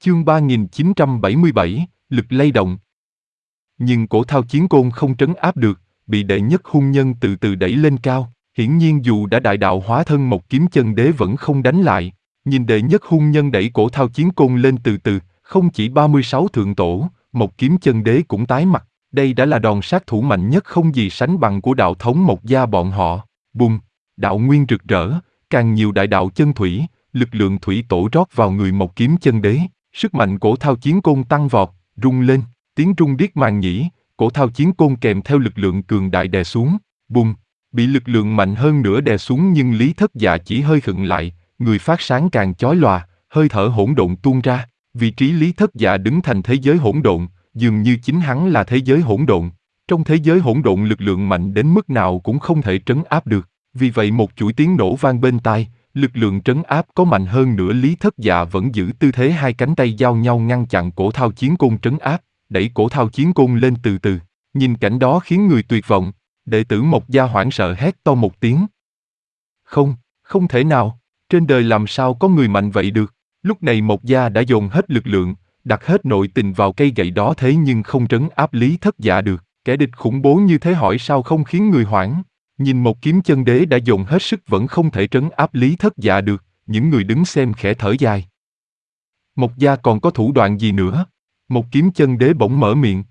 Chương 3977, lực lay động. Nhưng cổ Thao Chiến Côn không trấn áp được, bị đệ nhất hung nhân từ từ đẩy lên cao. Hiển nhiên dù đã đại đạo hóa thân một kiếm chân đế vẫn không đánh lại. Nhìn đệ nhất hung nhân đẩy cổ Thao Chiến Côn lên từ từ, không chỉ 36 thượng tổ, một kiếm chân đế cũng tái mặt. Đây đã là đòn sát thủ mạnh nhất không gì sánh bằng của đạo thống Mộc gia bọn họ. Bùng, đạo nguyên rực rỡ, càng nhiều đại đạo chân thủy, lực lượng thủy tổ rót vào người một kiếm chân đế. Sức mạnh cổ Thao Chiến Côn tăng vọt, rung lên, tiếng rung điếc màng nhĩ, cổ Thao Chiến Côn kèm theo lực lượng cường đại đè xuống. Bùng, bị lực lượng mạnh hơn nữa đè xuống nhưng Lý Thất Dạ chỉ hơi khựng lại, người phát sáng càng chói lòa, hơi thở hỗn độn tuôn ra. Vị trí Lý Thất Dạ đứng thành thế giới hỗn độn, dường như chính hắn là thế giới hỗn độn. Trong thế giới hỗn độn lực lượng mạnh đến mức nào cũng không thể trấn áp được. Vì vậy một chuỗi tiếng nổ vang bên tai, lực lượng trấn áp có mạnh hơn nữa Lý Thất Dạ vẫn giữ tư thế hai cánh tay giao nhau ngăn chặn cổ Thao Chiến Côn trấn áp, đẩy cổ Thao Chiến Côn lên từ từ. Nhìn cảnh đó khiến người tuyệt vọng, đệ tử Mộc gia hoảng sợ hét to một tiếng. Không, không thể nào, trên đời làm sao có người mạnh vậy được. Lúc này Mộc gia đã dồn hết lực lượng, đặt hết nội tình vào cây gậy đó thế nhưng không trấn áp Lý Thất Dạ được. Kẻ địch khủng bố như thế hỏi sao không khiến người hoảng. Nhìn một kiếm chân đế đã dồn hết sức vẫn không thể trấn áp Lý Thất Dạ được, những người đứng xem khẽ thở dài. Mộc gia còn có thủ đoạn gì nữa? Một kiếm chân đế bỗng mở miệng.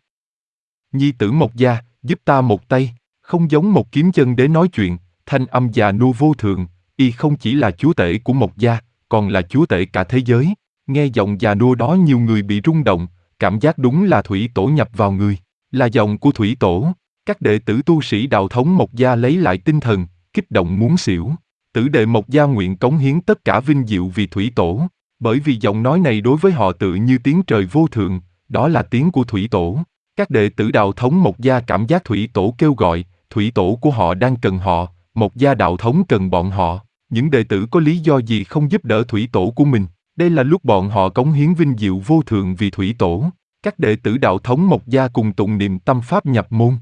Nhi tử Mộc gia, giúp ta một tay. Không giống một kiếm chân đế nói chuyện, thanh âm già nua vô thường, y không chỉ là chúa tể của Mộc gia, còn là chúa tể cả thế giới. Nghe giọng già nua đó nhiều người bị rung động, cảm giác đúng là thủy tổ nhập vào người, là giọng của thủy tổ. Các đệ tử tu sĩ đạo thống Mộc gia lấy lại tinh thần, kích động muốn xỉu. Tử đệ Mộc gia nguyện cống hiến tất cả vinh diệu vì thủy tổ, bởi vì giọng nói này đối với họ tự như tiếng trời vô thượng, đó là tiếng của thủy tổ. Các đệ tử đạo thống Mộc gia cảm giác thủy tổ kêu gọi, thủy tổ của họ đang cần họ, Mộc gia đạo thống cần bọn họ. Những đệ tử có lý do gì không giúp đỡ thủy tổ của mình? Đây là lúc bọn họ cống hiến vinh diệu vô thượng vì thủy tổ. Các đệ tử đạo thống Mộc gia cùng tụng niệm tâm pháp nhập môn.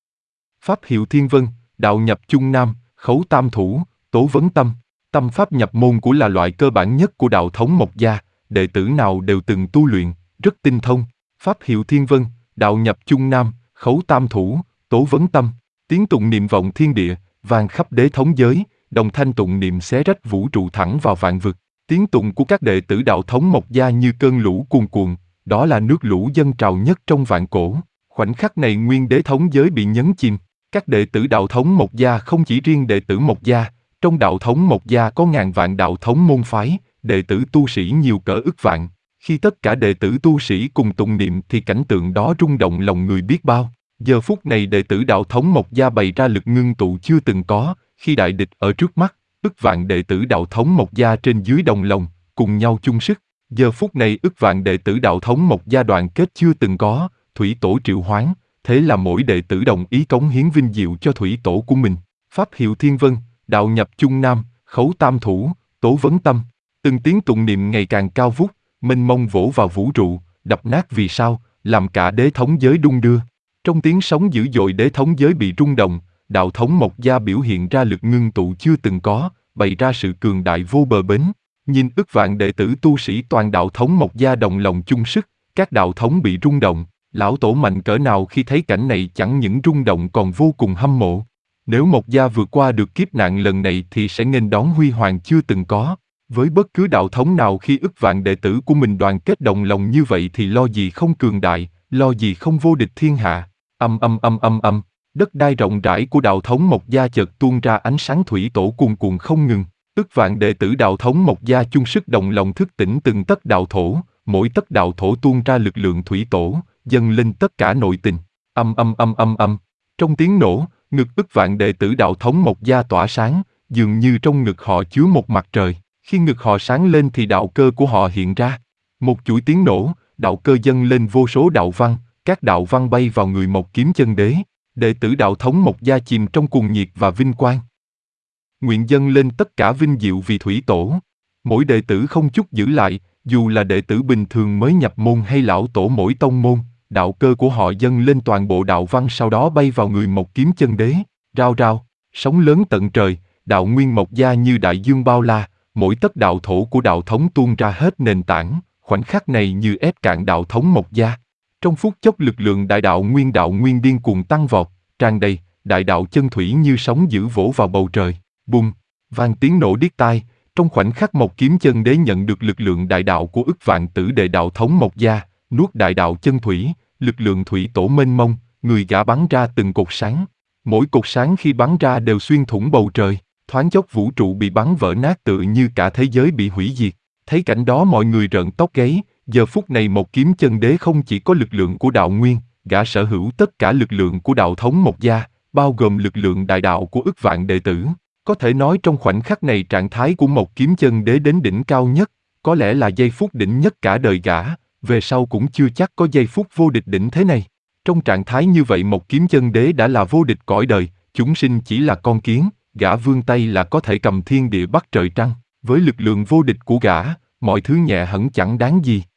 Pháp hiệu Thiên Vân, đạo nhập Trung Nam, khấu tam thủ, tố vấn tâm. Tâm pháp nhập môn của là loại cơ bản nhất của đạo thống Mộc gia, đệ tử nào đều từng tu luyện, rất tinh thông. Pháp hiệu Thiên Vân, đạo nhập Trung Nam, khấu tam thủ, tố vấn tâm. Tiếng tụng niệm vọng thiên địa, vang khắp đế thống giới, đồng thanh tụng niệm xé rách vũ trụ thẳng vào vạn vực. Tiếng tụng của các đệ tử đạo thống Mộc gia như cơn lũ cuồn cuộn, đó là nước lũ dâng trào nhất trong vạn cổ. Khoảnh khắc này nguyên đế thống giới bị nhấn chìm. Các đệ tử đạo thống Mộc gia không chỉ riêng đệ tử Mộc gia, trong đạo thống Mộc gia có ngàn vạn đạo thống môn phái, đệ tử tu sĩ nhiều cỡ ức vạn. Khi tất cả đệ tử tu sĩ cùng tụng niệm thì cảnh tượng đó rung động lòng người biết bao. Giờ phút này đệ tử đạo thống Mộc gia bày ra lực ngưng tụ chưa từng có, khi đại địch ở trước mắt, ức vạn đệ tử đạo thống Mộc gia trên dưới đồng lòng, cùng nhau chung sức. Giờ phút này ức vạn đệ tử đạo thống Mộc gia đoàn kết chưa từng có, thủy tổ triệu hoán, thế là mỗi đệ tử đồng ý cống hiến vinh diệu cho thủy tổ của mình. Pháp hiệu Thiên Vân, đạo nhập Trung Nam, khấu tam thủ, tố vấn tâm. Từng tiếng tụng niệm ngày càng cao vút, mênh mông vỗ vào vũ trụ, đập nát vì sao, làm cả đế thống giới đung đưa. Trong tiếng sóng dữ dội đế thống giới bị rung động, đạo thống Mộc gia biểu hiện ra lực ngưng tụ chưa từng có, bày ra sự cường đại vô bờ bến. Nhìn ức vạn đệ tử tu sĩ toàn đạo thống Mộc gia đồng lòng chung sức, các đạo thống bị rung động. Lão tổ mạnh cỡ nào khi thấy cảnh này chẳng những rung động còn vô cùng hâm mộ. Nếu Mộc gia vượt qua được kiếp nạn lần này thì sẽ nghênh đón huy hoàng chưa từng có. Với bất cứ đạo thống nào khi ức vạn đệ tử của mình đoàn kết đồng lòng như vậy thì lo gì không cường đại, lo gì không vô địch thiên hạ. Đất đai rộng rãi của đạo thống Mộc gia chợt tuôn ra ánh sáng thủy tổ cuồn cuộn không ngừng. Ức vạn đệ tử đạo thống Mộc gia chung sức đồng lòng thức tỉnh từng tấc đạo thổ, mỗi tấc đạo thổ tuôn ra lực lượng thủy tổ, dâng lên tất cả nội tình. Trong tiếng nổ, ngực ức vạn đệ tử đạo thống Mộc gia tỏa sáng, dường như trong ngực họ chứa một mặt trời. Khi ngực họ sáng lên thì đạo cơ của họ hiện ra. Một chuỗi tiếng nổ, đạo cơ dâng lên vô số đạo văn, các đạo văn bay vào người một kiếm chân đế. Đệ tử đạo thống Mộc gia chìm trong cuồng nhiệt và vinh quang. Nguyện dâng lên tất cả vinh diệu vì thủy tổ. Mỗi đệ tử không chút giữ lại, dù là đệ tử bình thường mới nhập môn hay lão tổ mỗi tông môn, đạo cơ của họ dâng lên toàn bộ đạo văn sau đó bay vào người một kiếm chân đế. Rao rao, sóng lớn tận trời, đạo nguyên Mộc gia như đại dương bao la, mỗi tấc đạo thổ của đạo thống tuôn ra hết nền tảng, khoảnh khắc này như ép cạn đạo thống Mộc Gia. Trong phút chốc lực lượng đại đạo nguyên điên cuồng tăng vọt, tràn đầy, đại đạo chân thủy như sóng dữ vỗ vào bầu trời. Bùng, vang tiếng nổ điếc tai, trong khoảnh khắc Mộc Kiếm Chân Đế nhận được lực lượng đại đạo của ức vạn tử đệ đạo thống Mộc Gia, nuốt đại đạo chân thủy, lực lượng thủy tổ mênh mông, người gã bắn ra từng cột sáng. Mỗi cột sáng khi bắn ra đều xuyên thủng bầu trời, thoáng chốc vũ trụ bị bắn vỡ nát tựa như cả thế giới bị hủy diệt. Thấy cảnh đó mọi người rợn tóc gáy, giờ phút này Mộc Kiếm Chân Đế không chỉ có lực lượng của đạo nguyên, gã sở hữu tất cả lực lượng của đạo thống Mộc Gia, bao gồm lực lượng đại đạo của ức vạn đệ tử. Có thể nói trong khoảnh khắc này trạng thái của Mộc Kiếm Chân Đế đến đỉnh cao nhất, có lẽ là giây phút đỉnh nhất cả đời gã, về sau cũng chưa chắc có giây phút vô địch đỉnh thế này. Trong trạng thái như vậy Mộc Kiếm Chân Đế đã là vô địch cõi đời, chúng sinh chỉ là con kiến, gã vươn tay là có thể cầm thiên địa bắt trời trăng, với lực lượng vô địch của gã, mọi thứ nhẹ hẳn chẳng đáng gì.